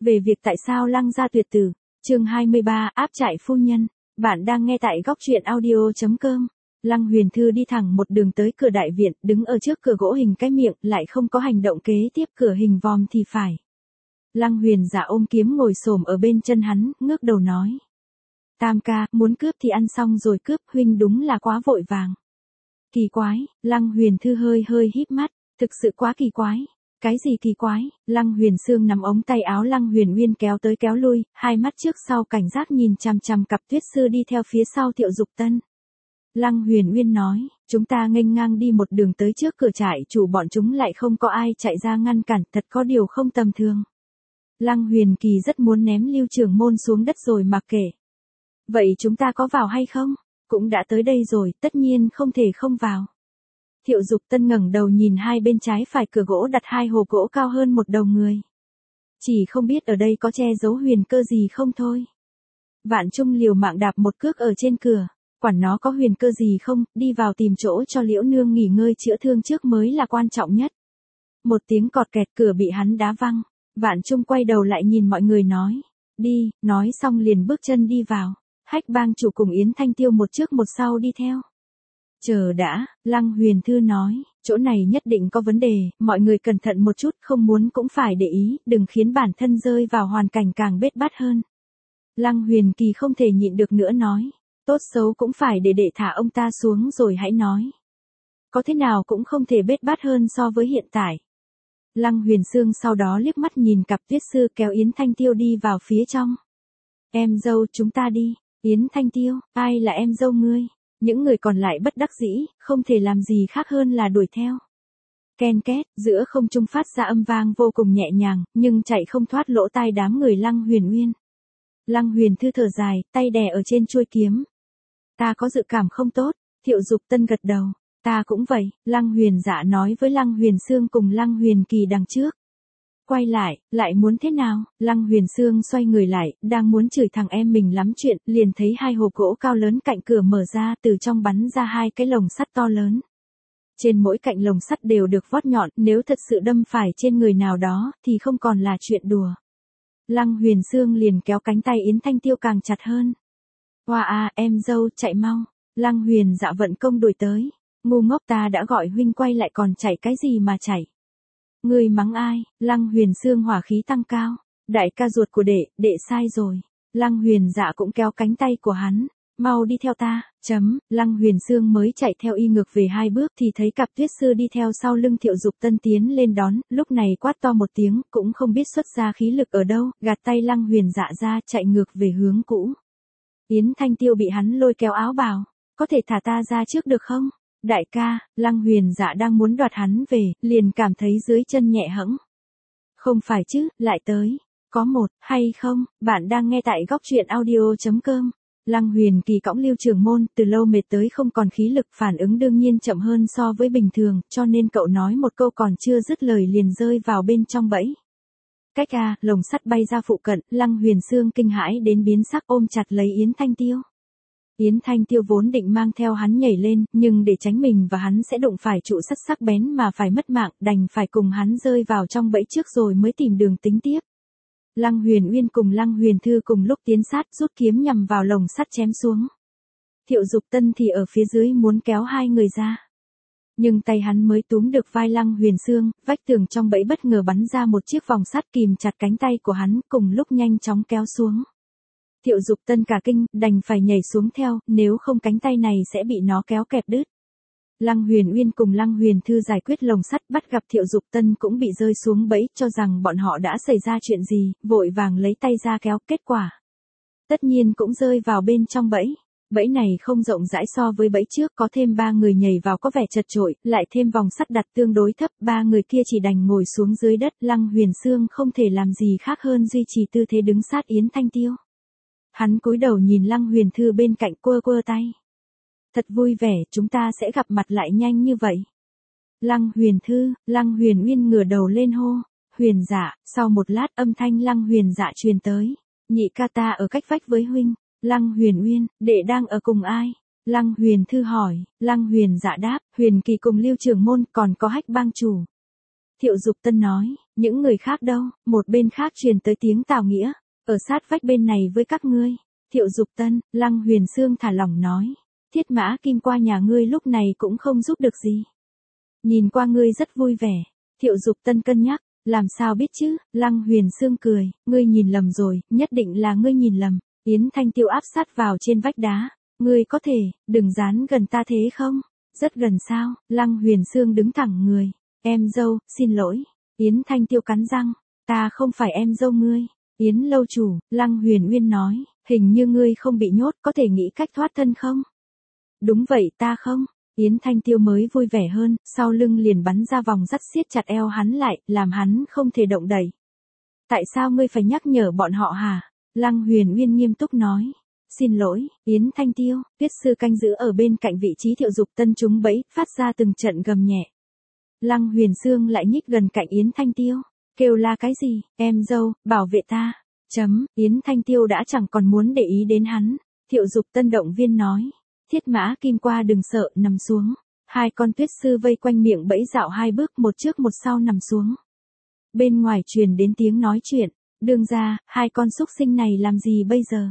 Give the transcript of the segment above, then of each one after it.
Về việc tại sao Lăng gia tuyệt tử, chương 23, áp trại phu nhân. Bạn đang nghe tại góc truyện audio.com. Lăng Huyền Thư đi thẳng một đường tới cửa đại viện, đứng ở trước cửa gỗ hình cái miệng, lại không có hành động kế tiếp cửa hình vòm thì phải. Lăng Huyền Dạ ôm kiếm ngồi xổm ở bên chân hắn, ngước đầu nói. Tam ca, muốn cướp thì ăn xong rồi cướp, huynh đúng là quá vội vàng. Kỳ quái, Lăng Huyền Thư hơi híp mắt, thực sự quá kỳ quái. Cái gì kỳ quái? Lăng Huyền Sương nắm ống tay áo Lăng Huyền Uyên kéo tới kéo lui, hai mắt trước sau cảnh giác nhìn chằm chằm cặp Tuyết Sư đi theo phía sau Thiệu Dục Tân. Lăng Huyền Uyên nói, chúng ta nghênh ngang đi một đường tới trước cửa trại chủ, bọn chúng lại không có ai chạy ra ngăn cản, thật có điều không tầm thường. Lăng Huyền Kỳ rất muốn ném Lưu Trưởng Môn xuống đất rồi mặc kệ. Vậy chúng ta có vào hay không? Cũng đã tới đây rồi, tất nhiên không thể không vào. Thiệu Dục Tân ngẩng đầu nhìn hai bên trái phải cửa gỗ đặt hai hộp gỗ cao hơn một đầu người. Chỉ không biết ở đây có che giấu huyền cơ gì không thôi. Vạn Trung liều mạng đạp một cước ở trên cửa, quản nó có huyền cơ gì không, đi vào tìm chỗ cho Liễu Nương nghỉ ngơi chữa thương trước mới là quan trọng nhất. Một tiếng cọt kẹt, cửa bị hắn đá văng. Vạn Trung quay đầu lại nhìn mọi người nói, đi, nói xong liền bước chân đi vào. Hách Bang chủ cùng Yến Thanh Tiêu một trước một sau đi theo. Chờ đã, Lăng Huyền Thư nói, chỗ này nhất định có vấn đề, mọi người cẩn thận một chút, không muốn cũng phải để ý, đừng khiến bản thân rơi vào hoàn cảnh càng bết bát hơn. Lăng Huyền Kỳ không thể nhịn được nữa nói, tốt xấu cũng phải để thả ông ta xuống rồi hãy nói. Có thế nào cũng không thể bết bát hơn so với hiện tại. Lăng Huyền Sương sau đó liếc mắt nhìn cặp Tuyết Sư kéo Yến Thanh Tiêu đi vào phía trong. Em dâu, chúng ta đi. Yến Thanh Tiêu, ai là em dâu ngươi? Những người còn lại bất đắc dĩ, không thể làm gì khác hơn là đuổi theo. Ken két, giữa không trung phát ra âm vang vô cùng nhẹ nhàng, nhưng chạy không thoát lỗ tai đám người Lăng Huyền Uyên. Lăng Huyền Thư thở dài, tay đè ở trên chuôi kiếm. Ta có dự cảm không tốt. Thiệu Dục Tân gật đầu. Ta cũng vậy, Lăng Huyền Dạ nói với Lăng Huyền Sương cùng Lăng Huyền Kỳ đằng trước. Quay lại muốn thế nào? Lăng Huyền Sương xoay người lại, đang muốn chửi thằng em mình lắm chuyện, liền thấy hai hộp gỗ cao lớn cạnh cửa mở ra, từ trong bắn ra hai cái lồng sắt to lớn. Trên mỗi cạnh lồng sắt đều được vót nhọn, nếu thật sự đâm phải trên người nào đó, thì không còn là chuyện đùa. Lăng Huyền Sương liền kéo cánh tay Yến Thanh Tiêu càng chặt hơn. Hoa à, em dâu, chạy mau. Lăng Huyền Dạ vận công đuổi tới. Ngu ngốc, ta đã gọi huynh quay lại còn chạy cái gì mà chạy. Ngươi mắng ai? Lăng Huyền Sương hỏa khí tăng cao. Đại ca ruột của đệ sai rồi. Lăng Huyền Dạ cũng kéo cánh tay của hắn. Mau đi theo ta. Lăng Huyền Sương mới chạy theo y ngược về hai bước thì thấy cặp Tuyết Sư đi theo sau lưng Thiệu Dục Tân tiến lên đón, lúc này quát to một tiếng, cũng không biết xuất ra khí lực ở đâu, gạt tay Lăng Huyền Dạ ra, chạy ngược về hướng cũ. Yến Thanh Tiêu bị hắn lôi kéo áo bào. Có thể thả ta ra trước được không? Đại ca, Lăng Huyền Dạ đang muốn đoạt hắn về, liền cảm thấy dưới chân nhẹ hẫng. Không phải chứ, lại tới. Có một, hay không, bạn đang nghe tại góc truyện audio.com. Lăng Huyền Kỳ cõng Lưu Trưởng Môn, từ lâu mệt tới không còn khí lực, phản ứng đương nhiên chậm hơn so với bình thường, cho nên cậu nói một câu còn chưa dứt lời liền rơi vào bên trong bẫy. Cách lồng sắt bay ra phụ cận, Lăng Huyền Sương kinh hãi đến biến sắc ôm chặt lấy Yến Thanh Tiêu. Yến Thanh Tiêu vốn định mang theo hắn nhảy lên, nhưng để tránh mình và hắn sẽ đụng phải trụ sắt sắc bén mà phải mất mạng, đành phải cùng hắn rơi vào trong bẫy trước rồi mới tìm đường tính tiếp. Lăng Huyền Uyên cùng Lăng Huyền Thư cùng lúc tiến sát, rút kiếm nhằm vào lồng sắt chém xuống. Thiệu Dục Tân thì ở phía dưới muốn kéo hai người ra. Nhưng tay hắn mới túm được vai Lăng Huyền Sương, vách tường trong bẫy bất ngờ bắn ra một chiếc vòng sắt kìm chặt cánh tay của hắn, cùng lúc nhanh chóng kéo xuống. Thiệu Dục Tân cả kinh, đành phải nhảy xuống theo, nếu không cánh tay này sẽ bị nó kéo kẹp đứt. Lăng Huyền Uyên cùng Lăng Huyền Thư giải quyết lồng sắt, bắt gặp Thiệu Dục Tân cũng bị rơi xuống bẫy, cho rằng bọn họ đã xảy ra chuyện gì, vội vàng lấy tay ra kéo, kết quả tất nhiên cũng rơi vào bên trong bẫy. Bẫy này không rộng rãi so với bẫy trước, có thêm 3 người nhảy vào có vẻ chật chội, lại thêm vòng sắt đặt tương đối thấp, 3 người kia chỉ đành ngồi xuống dưới đất. Lăng Huyền Sương không thể làm gì khác hơn duy trì tư thế đứng sát Yến Thanh Tiêu. Hắn cúi đầu nhìn Lăng Huyền Thư bên cạnh, quơ tay. Thật vui vẻ, chúng ta sẽ gặp mặt lại nhanh như vậy. Lăng Huyền Thư, Lăng Huyền Uyên ngửa đầu lên hô. Huyền Dạ, sau một lát âm thanh Lăng Huyền Dạ truyền tới. Nhị ca, ta ở cách vách với huynh. Lăng Huyền Uyên, đệ đang ở cùng ai? Lăng Huyền Thư hỏi. Lăng Huyền Dạ đáp, Huyền Kỳ cùng Lưu Trưởng Môn, còn có Hách Bang chủ. Thiệu Dục Tân nói, Những người khác đâu? Một bên khác truyền tới tiếng Tào Nghĩa. Ở sát vách bên này với các ngươi. Thiệu Dục Tân, Lăng Huyền Xương thả lỏng nói. Thiết Mã Kim qua nhà ngươi lúc này cũng không giúp được gì. Nhìn qua ngươi rất vui vẻ. Thiệu Dục Tân cân nhắc. Làm sao biết chứ? Lăng Huyền Xương cười. Ngươi nhìn lầm rồi, nhất định là ngươi nhìn lầm. Yến Thanh Tiêu áp sát vào trên vách đá. Ngươi có thể, đừng dán gần ta thế không? Rất gần sao? Lăng Huyền Xương đứng thẳng người. Em dâu, xin lỗi. Yến Thanh Tiêu cắn răng. Ta không phải em dâu ngươi. Yến lâu chủ, Lăng Huyền Uyên nói. Hình như ngươi không bị nhốt, có thể nghĩ cách thoát thân không? Đúng vậy, ta không. Yến Thanh Tiêu mới vui vẻ hơn, sau lưng liền bắn ra vòng dắt siết chặt eo hắn lại, làm hắn không thể động đậy. Tại sao ngươi phải nhắc nhở bọn họ hả? Lăng Huyền Uyên nghiêm túc nói. Xin lỗi, Yến Thanh Tiêu. Tuyết sư canh giữ ở bên cạnh vị trí Thiệu Dục Tân trúng bẫy, phát ra từng trận gầm nhẹ. Lăng Huyền Xương lại nhích gần cạnh Yến Thanh Tiêu. Kêu la cái gì? Em dâu, bảo vệ ta. Yến Thanh Tiêu đã chẳng còn muốn để ý đến hắn. Thiệu Dục Tân động viên nói. Thiết Mã Kim qua đừng sợ, nằm xuống. Hai con tuyết sư vây quanh miệng bẫy dạo hai bước một trước một sau nằm xuống. Bên ngoài truyền đến tiếng nói chuyện. Đương ra, hai con súc sinh này làm gì bây giờ?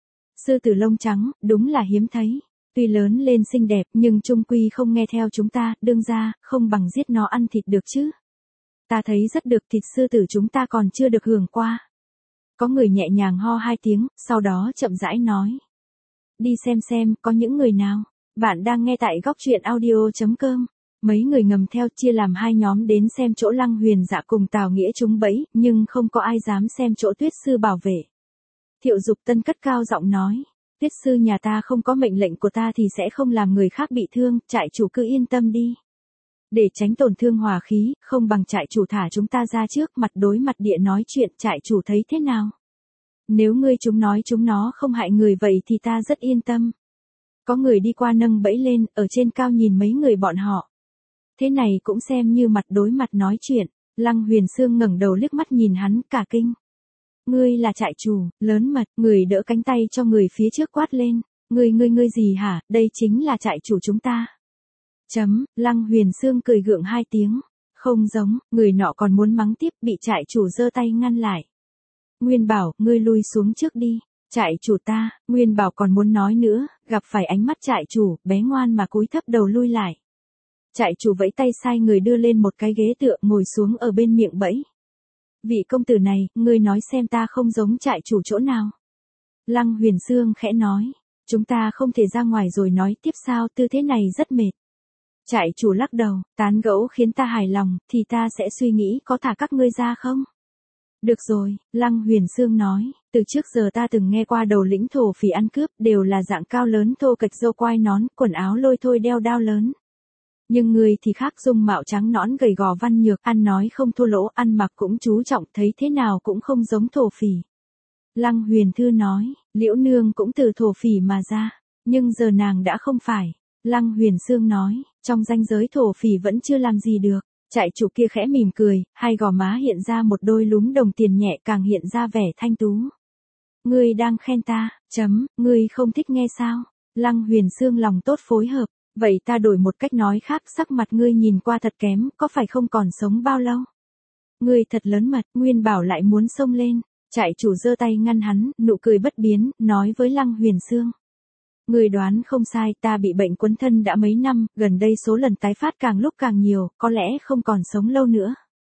Sư tử lông trắng, đúng là hiếm thấy. Tuy lớn lên xinh đẹp nhưng chung quy không nghe theo chúng ta, đương ra, không bằng giết nó ăn thịt được chứ. Ta thấy rất được, thịt sư tử chúng ta còn chưa được hưởng qua. Có người nhẹ nhàng ho hai tiếng, sau đó chậm rãi nói. Đi xem có những người nào. Bạn đang nghe tại góc truyện audio.com. Mấy người ngầm theo chia làm hai nhóm đến xem chỗ Lăng Huyền Dạ cùng Tào Nghĩa trúng bẫy, nhưng không có ai dám xem chỗ Tuyết sư bảo vệ. Thiệu Dục Tân cất cao giọng nói. Tuyết sư nhà ta không có mệnh lệnh của ta thì sẽ không làm người khác bị thương, trại chủ cứ yên tâm đi. Để tránh tổn thương hòa khí, không bằng trại chủ thả chúng ta ra trước, mặt đối mặt địa nói chuyện, trại chủ thấy thế nào? Nếu ngươi chúng nói chúng nó không hại người vậy thì ta rất yên tâm. Có người đi qua nâng bẫy lên, ở trên cao nhìn mấy người bọn họ. Thế này cũng xem như mặt đối mặt nói chuyện. Lăng Huyền Xương ngẩng đầu liếc mắt nhìn hắn, cả kinh. Ngươi là trại chủ, lớn mật, người đỡ cánh tay cho người phía trước quát lên. Ngươi gì hả, đây chính là trại chủ chúng ta. Lăng Huyền Xương cười gượng hai tiếng. Không giống, người nọ còn muốn mắng tiếp, bị trại chủ giơ tay ngăn lại. Nguyên Bảo, ngươi lui xuống trước đi. Trại chủ ta, Nguyên Bảo còn muốn nói nữa, gặp phải ánh mắt trại chủ, bé ngoan mà cúi thấp đầu lui lại. Trại chủ vẫy tay sai người đưa lên một cái ghế tựa, ngồi xuống ở bên miệng bẫy. Vị công tử này, ngươi nói xem ta không giống trại chủ chỗ nào. Lăng Huyền Xương khẽ nói. Chúng ta không thể ra ngoài rồi nói tiếp sao, tư thế này rất mệt. Trại chủ lắc đầu, tán gẫu khiến ta hài lòng, thì ta sẽ suy nghĩ có thả các ngươi ra không? Được rồi, Lăng Huyền Xương nói, từ trước giờ ta từng nghe qua đầu lĩnh thổ phỉ ăn cướp, đều là dạng cao lớn thô kệch râu quai nón, quần áo lôi thôi đeo đao lớn. Nhưng người thì khác, dung mạo trắng nõn gầy gò văn nhược, ăn nói không thua lỗ, ăn mặc cũng chú trọng, thấy thế nào cũng không giống thổ phỉ. Lăng Huyền Thư nói, Liễu Nương cũng từ thổ phỉ mà ra, nhưng giờ nàng đã không phải. Lăng Huyền Xương nói, trong ranh giới thổ phỉ vẫn chưa làm gì được. Trại chủ kia khẽ mỉm cười, hai gò má hiện ra một đôi lúm đồng tiền nhẹ, càng hiện ra vẻ thanh tú. Ngươi đang khen ta, ngươi không thích nghe sao? Lăng Huyền Xương lòng tốt phối hợp, vậy ta đổi một cách nói khác, sắc mặt ngươi nhìn qua thật kém, có phải không còn sống bao lâu? Ngươi thật lớn mật, Nguyên Bảo lại muốn xông lên. Trại chủ giơ tay ngăn hắn, nụ cười bất biến, nói với Lăng Huyền Xương. Người đoán không sai, ta bị bệnh quấn thân đã mấy năm, gần đây số lần tái phát càng lúc càng nhiều, có lẽ không còn sống lâu nữa.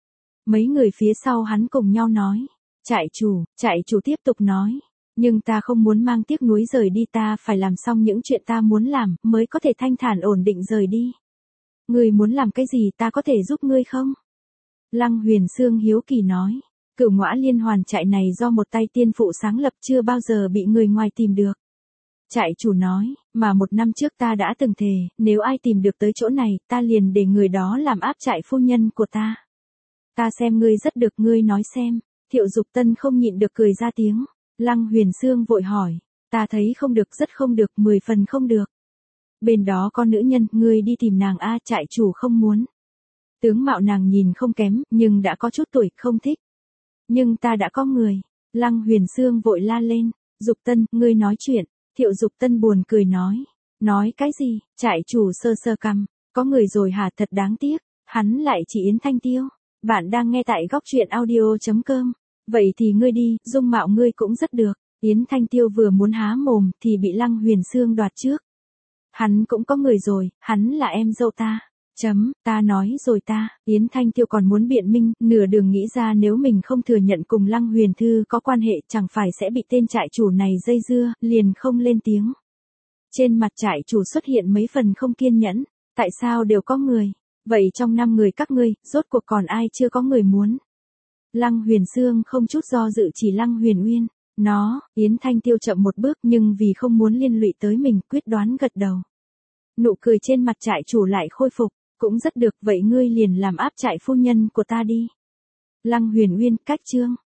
Mấy người phía sau hắn cùng nhau nói. Trại chủ tiếp tục nói. Nhưng ta không muốn mang tiếc nuối rời đi, ta phải làm xong những chuyện ta muốn làm, mới có thể thanh thản ổn định rời đi. Ngươi muốn làm cái gì, ta có thể giúp ngươi không? Lăng Huyền Xương hiếu kỳ nói. Cửu Ngõa Liên Hoàn trại này do một tay tiên phụ sáng lập, chưa bao giờ bị người ngoài tìm được. Trại chủ nói, mà 1 năm trước ta đã từng thề, nếu ai tìm được tới chỗ này, ta liền để người đó làm áp trại phu nhân của ta. Ta xem ngươi rất được, ngươi nói xem. Thiệu Dục Tân không nhịn được cười ra tiếng. Lăng Huyền Xương vội hỏi, ta thấy không được, rất không được, 10 phần không được. Bên đó có nữ nhân, ngươi đi tìm nàng a. Trại chủ không muốn. Tướng mạo nàng nhìn không kém, nhưng đã có chút tuổi, không thích. Nhưng ta đã có người. Lăng Huyền Xương vội la lên. Dục Tân, ngươi nói chuyện. Thiệu Dục Tân buồn cười nói. Nói cái gì? Trại chủ sơ sơ cằm. Có người rồi hả, thật đáng tiếc. Hắn lại chỉ Yến Thanh Tiêu. Bạn đang nghe tại góc truyện audio.com. Vậy thì ngươi đi, dung mạo ngươi cũng rất được. Yến Thanh Tiêu vừa muốn há mồm thì bị Lăng Huyền Sương đoạt trước. Hắn cũng có người rồi, hắn là em dâu ta. Ta nói rồi ta. Yến Thanh Tiêu còn muốn biện minh, nửa đường nghĩ ra nếu mình không thừa nhận cùng Lăng Huyền Thư có quan hệ chẳng phải sẽ bị tên trại chủ này dây dưa, liền không lên tiếng. Trên mặt trại chủ xuất hiện mấy phần không kiên nhẫn. Tại sao đều có người? Vậy trong 5 người các ngươi, rốt cuộc còn ai chưa có người muốn? Lăng Huyền Sương không chút do dự chỉ Lăng Huyền Uyên. Yến Thanh Tiêu chậm một bước nhưng vì không muốn liên lụy tới mình quyết đoán gật đầu. Nụ cười trên mặt trại chủ lại khôi phục, cũng rất được, vậy ngươi liền làm áp trại phu nhân của ta đi. Lăng Huyền Uyên cách chương.